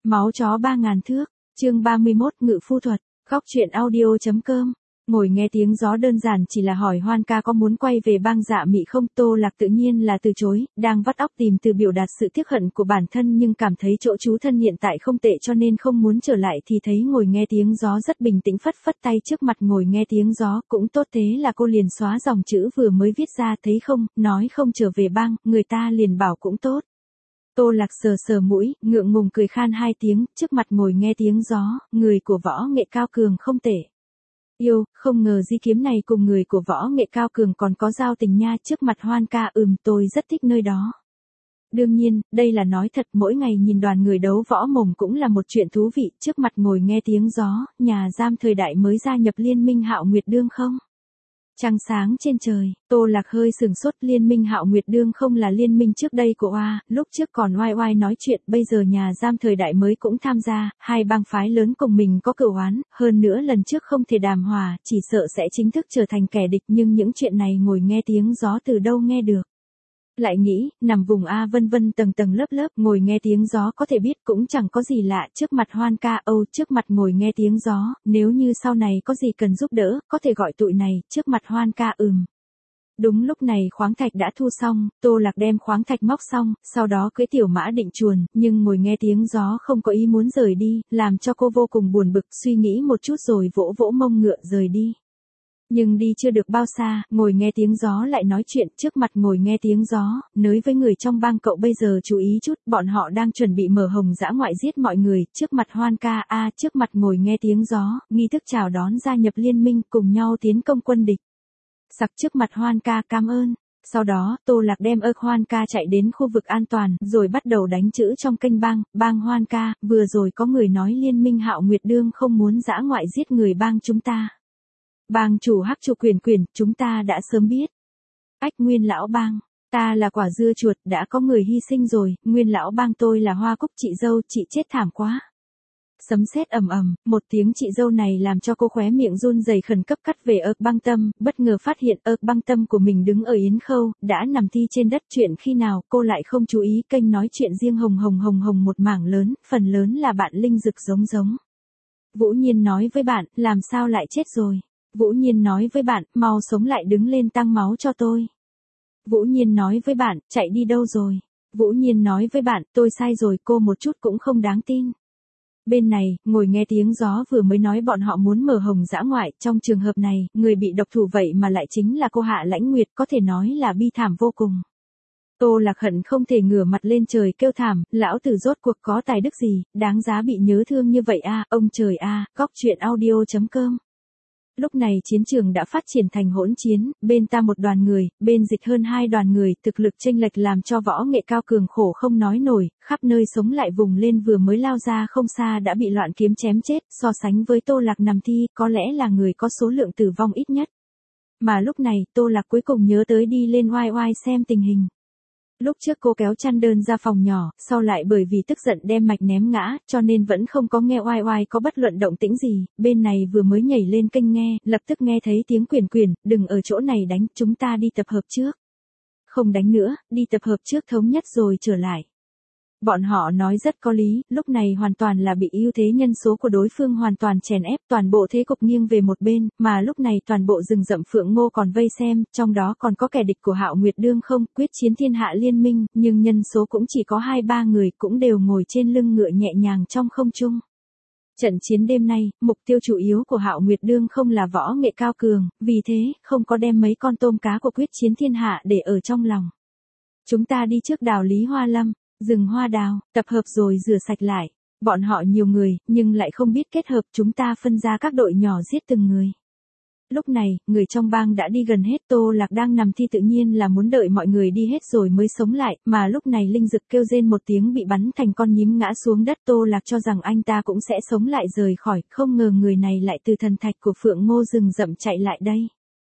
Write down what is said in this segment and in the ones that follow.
Máu chó 3.000 thước, chương 31 ngự phu thuật, góc truyện audio.com. Ngồi nghe tiếng gió đơn giản chỉ là hỏi Hoan ca có muốn quay về bang Dạ Mị không. Tô Lạc tự nhiên là từ chối, đang vắt óc tìm từ biểu đạt sự tiếc hận của bản thân nhưng cảm thấy chỗ chú thân hiện tại không tệ cho nên không muốn trở lại thì thấy ngồi nghe tiếng gió rất bình tĩnh phất phất tay trước mặt ngồi nghe tiếng gió cũng tốt thế là cô liền xóa dòng chữ vừa mới viết ra thấy không, nói không trở về bang, người ta liền bảo cũng tốt. Tô Lạc sờ sờ mũi, ngượng ngùng cười khan hai tiếng, trước mặt ngồi nghe tiếng gió, người của võ nghệ cao cường không tệ. Yêu, không ngờ di kiếm này cùng người của võ nghệ cao cường còn có giao tình nha. Trước mặt Hoan ca tôi rất thích nơi đó. Đương nhiên, đây là nói thật, mỗi ngày nhìn đoàn người đấu võ mồm cũng là một chuyện thú vị. Trước mặt ngồi nghe tiếng gió, nhà giam thời đại mới gia nhập liên minh Hạo Nguyệt Đương không? Trăng sáng trên trời, Tô Lạc hơi sừng sốt. Liên minh Hạo Nguyệt Đương không là liên minh trước đây của Oa, lúc trước còn oai oai nói chuyện, bây giờ nhà giam thời đại mới cũng tham gia, hai bang phái lớn cùng mình có cửu oán, hơn nữa lần trước không thể đàm hòa, chỉ sợ sẽ chính thức trở thành kẻ địch, nhưng những chuyện này ngồi nghe tiếng gió từ đâu nghe được. Lại nghĩ, nằm vùng A vân vân tầng tầng lớp lớp, ngồi nghe tiếng gió có thể biết cũng chẳng có gì lạ. Trước mặt Hoan ca trước mặt ngồi nghe tiếng gió, nếu như sau này có gì cần giúp đỡ, có thể gọi tụi này. Trước mặt Hoan ca Đúng lúc này khoáng thạch đã thu xong, Tô Lạc đem khoáng thạch móc xong, sau đó cưỡi tiểu mã định chuồn, nhưng ngồi nghe tiếng gió không có ý muốn rời đi, làm cho cô vô cùng buồn bực, suy nghĩ một chút rồi vỗ vỗ mông ngựa rời đi. Nhưng đi chưa được bao xa, ngồi nghe tiếng gió lại nói chuyện. Trước mặt ngồi nghe tiếng gió, nói với người trong bang cậu bây giờ chú ý chút, bọn họ đang chuẩn bị mở hồng dã ngoại giết mọi người. Trước mặt Hoan ca trước mặt ngồi nghe tiếng gió, nghi thức chào đón gia nhập liên minh cùng nhau tiến công quân địch. Sặc trước mặt Hoan ca cảm ơn. Sau đó, Tô Lạc đem Hoan ca chạy đến khu vực an toàn, rồi bắt đầu đánh chữ trong kênh bang Hoan ca, vừa rồi có người nói liên minh Hạo Nguyệt Đương không muốn dã ngoại giết người bang chúng ta. Bang chủ Hắc Trụ Quyền, chúng ta đã sớm biết. Ách Nguyên lão bang, ta là quả dưa chuột, đã có người hy sinh rồi. Nguyên lão bang tôi là Hoa Cúc chị dâu, chị chết thảm quá. Sấm sét ầm ầm, một tiếng chị dâu này làm cho cô khóe miệng run rẩy khẩn cấp cắt về Băng Tâm, bất ngờ phát hiện Băng Tâm của mình đứng ở Yến Khâu, đã nằm thi trên đất. Chuyện khi nào cô lại không chú ý kênh nói chuyện riêng hồng một mảng lớn, phần lớn là bạn Linh Dực giống. Vũ Nhiên nói với bạn, làm sao lại chết rồi? Vũ Nhiên nói với bạn, mau sống lại đứng lên tăng máu cho tôi. Vũ Nhiên nói với bạn, chạy đi đâu rồi? Vũ Nhiên nói với bạn, tôi sai rồi, cô một chút cũng không đáng tin. Bên này, ngồi nghe tiếng gió vừa mới nói bọn họ muốn mở hồng dã ngoại, trong trường hợp này, người bị độc thủ vậy mà lại chính là cô Hạ Lãnh Nguyệt, có thể nói là bi thảm vô cùng. Tô Lạc hận không thể ngửa mặt lên trời kêu thảm, lão tử rốt cuộc có tài đức gì, đáng giá bị nhớ thương như vậy ông trời góc truyện audio.com. Lúc này chiến trường đã phát triển thành hỗn chiến, bên ta một đoàn người, bên dịch hơn hai đoàn người, thực lực chênh lệch làm cho võ nghệ cao cường khổ không nói nổi, khắp nơi sống lại vùng lên vừa mới lao ra không xa đã bị loạn kiếm chém chết, so sánh với Tô Lạc nằm thi, có lẽ là người có số lượng tử vong ít nhất. Mà lúc này, Tô Lạc cuối cùng nhớ tới đi lên oai oai xem tình hình. Lúc trước cô kéo chăn đơn ra phòng nhỏ, sau lại bởi vì tức giận đem mạch ném ngã, cho nên vẫn không có nghe oai oai có bất luận động tĩnh gì. Bên này vừa mới nhảy lên kênh nghe, lập tức nghe thấy tiếng Quyền, đừng ở chỗ này đánh, chúng ta đi tập hợp trước. Không đánh nữa, đi tập hợp trước thống nhất rồi trở lại. Bọn họ nói rất có lý, lúc này hoàn toàn là bị ưu thế nhân số của đối phương hoàn toàn chèn ép, toàn bộ thế cục nghiêng về một bên, mà lúc này toàn bộ rừng rậm Phượng Ngô còn vây xem, trong đó còn có kẻ địch của Hạo Nguyệt Đương không, quyết chiến thiên hạ liên minh, nhưng nhân số cũng chỉ có 2-3 người, cũng đều ngồi trên lưng ngựa nhẹ nhàng trong không trung. Trận chiến đêm nay, mục tiêu chủ yếu của Hạo Nguyệt Đương không là võ nghệ cao cường, vì thế, không có đem mấy con tôm cá của quyết chiến thiên hạ để ở trong lòng. Chúng ta đi trước đào Lý Hoa Lâm. Rừng hoa đào, tập hợp rồi rửa sạch lại. Bọn họ nhiều người, nhưng lại không biết kết hợp, chúng ta phân ra các đội nhỏ giết từng người. Lúc này, người trong bang đã đi gần hết. Tô Lạc đang nằm thi tự nhiên là muốn đợi mọi người đi hết rồi mới sống lại, mà lúc này Linh Dực kêu rên một tiếng bị bắn thành con nhím ngã xuống đất. Tô Lạc cho rằng anh ta cũng sẽ sống lại rời khỏi, không ngờ người này lại từ thần thạch của Phượng Ngô rừng rậm chạy lại đây.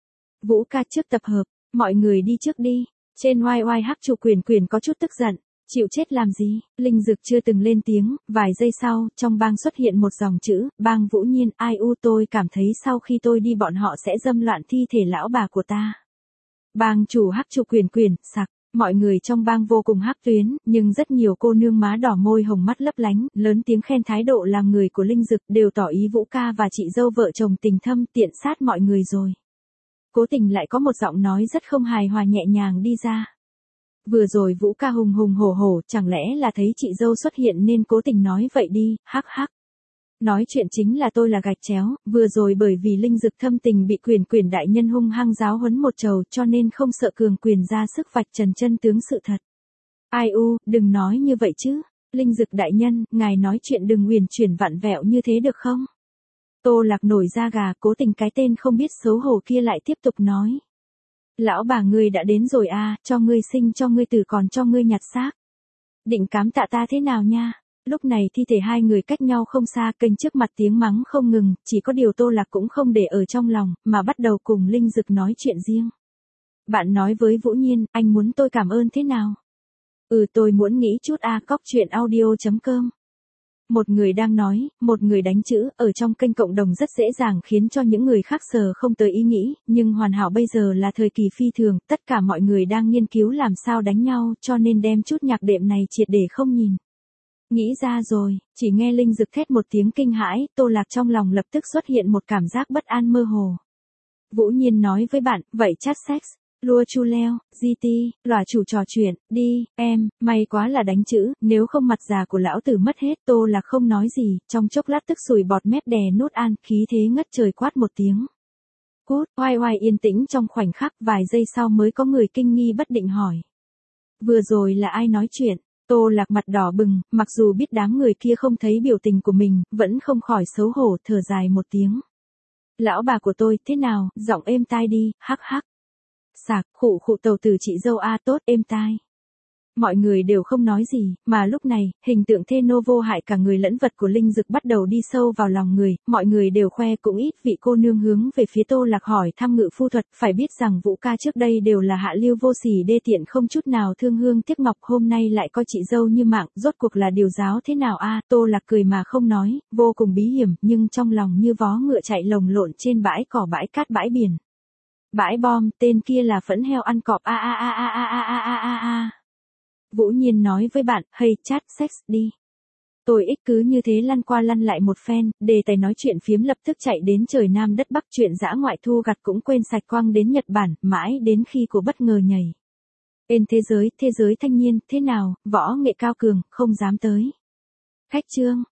Vũ ca trước tập hợp, mọi người đi trước đi. Trên oai oai Hắc Trụ Quyền có chút tức giận. Chịu chết làm gì? Linh Dực chưa từng lên tiếng, vài giây sau, trong bang xuất hiện một dòng chữ, bang Vũ Nhiên, tôi cảm thấy sau khi tôi đi bọn họ sẽ dâm loạn thi thể lão bà của ta. Bang chủ Hắc Trụ Quyền, sặc, Mọi người trong bang vô cùng hắc tuyến, nhưng rất nhiều cô nương má đỏ môi hồng mắt lấp lánh, lớn tiếng khen thái độ làm người của Linh Dực, đều tỏ ý Vũ ca và chị dâu vợ chồng tình thâm, tiện sát mọi người rồi. Cố Tình lại có một giọng nói rất không hài hòa nhẹ nhàng đi ra. Vừa rồi Vũ ca hùng hùng hổ hổ, chẳng lẽ là thấy chị dâu xuất hiện nên Cố Tình nói vậy đi, hắc hắc. Nói chuyện chính là tôi là gạch chéo, vừa rồi bởi vì Linh Dực thâm tình bị quyền đại nhân hung hăng giáo huấn một trầu cho nên không sợ cường quyền ra sức vạch trần chân tướng sự thật. Ai u, đừng nói như vậy chứ. Linh Dực đại nhân, ngài nói chuyện đừng huyền chuyển vặn vẹo như thế được không? Tô Lạc nổi da gà, Cố Tình cái tên không biết xấu hổ kia lại tiếp tục nói. Lão bà ngươi đã đến rồi à, cho ngươi sinh cho ngươi tử còn cho ngươi nhặt xác. Định cám tạ ta thế nào nha? Lúc này thi thể hai người cách nhau không xa, kênh trước mặt tiếng mắng không ngừng, chỉ có điều Tô Lạc cũng không để ở trong lòng, mà bắt đầu cùng Linh Dực nói chuyện riêng. Bạn nói với Vũ Nhiên, anh muốn tôi cảm ơn thế nào? Tôi muốn nghĩ chút cóc chuyện audio.com. Một người đang nói, một người đánh chữ, ở trong kênh cộng đồng rất dễ dàng khiến cho những người khác sờ không tới ý nghĩ, nhưng hoàn hảo bây giờ là thời kỳ phi thường, tất cả mọi người đang nghiên cứu làm sao đánh nhau, cho nên đem chút nhạc đệm này triệt để không nhìn. Nghĩ ra rồi, chỉ nghe Linh Dực thét một tiếng kinh hãi, Tô Lạc trong lòng lập tức xuất hiện một cảm giác bất an mơ hồ. Vũ Nhiên nói với bạn, vậy chat sex, lua chu leo, GT, lòa chủ trò chuyện, đi, em, may quá là đánh chữ, nếu không mặt già của lão tử mất hết. Tô Lạc không nói gì, trong chốc lát tức sùi bọt mép đè nút an, khí thế ngất trời quát một tiếng. Cút, oai oai yên tĩnh trong khoảnh khắc, vài giây sau mới có người kinh nghi bất định hỏi. Vừa rồi là ai nói chuyện? Tô Lạc mặt đỏ bừng, mặc dù biết đám người kia không thấy biểu tình của mình, vẫn không khỏi xấu hổ, thở dài một tiếng. Lão bà của tôi, thế nào, giọng êm tai đi, hắc hắc. Sạc, khụ khụ tàu tử chị dâu tốt, êm tai. Mọi người đều không nói gì, mà lúc này, hình tượng thê nô vô hại cả người lẫn vật của Linh Dực bắt đầu đi sâu vào lòng người, mọi người đều khoe cũng ít vị cô nương hướng về phía Tô Lạc hỏi thăm ngự phu thuật, phải biết rằng Vũ ca trước đây đều là hạ lưu vô sỉ đê tiện không chút nào thương hương tiếc ngọc, hôm nay lại coi chị dâu như mạng, rốt cuộc là điều giáo thế nào Tô Lạc cười mà không nói, vô cùng bí hiểm, nhưng trong lòng như vó ngựa chạy lồng lộn trên bãi cỏ bãi cát bãi biển. Bãi bom, tên kia là phẫn heo ăn cọp Vũ Nhiên nói với bạn, hey chat sex đi. Tôi ích cứ như thế lăn qua lăn lại một phen, đề tài nói chuyện phiếm lập tức chạy đến trời Nam đất Bắc, chuyện dã ngoại thu gặt cũng quên sạch, quăng đến Nhật Bản, mãi đến khi của bất ngờ nhảy. Bên thế giới thanh niên, thế nào, võ nghệ cao cường, không dám tới. Khách trương.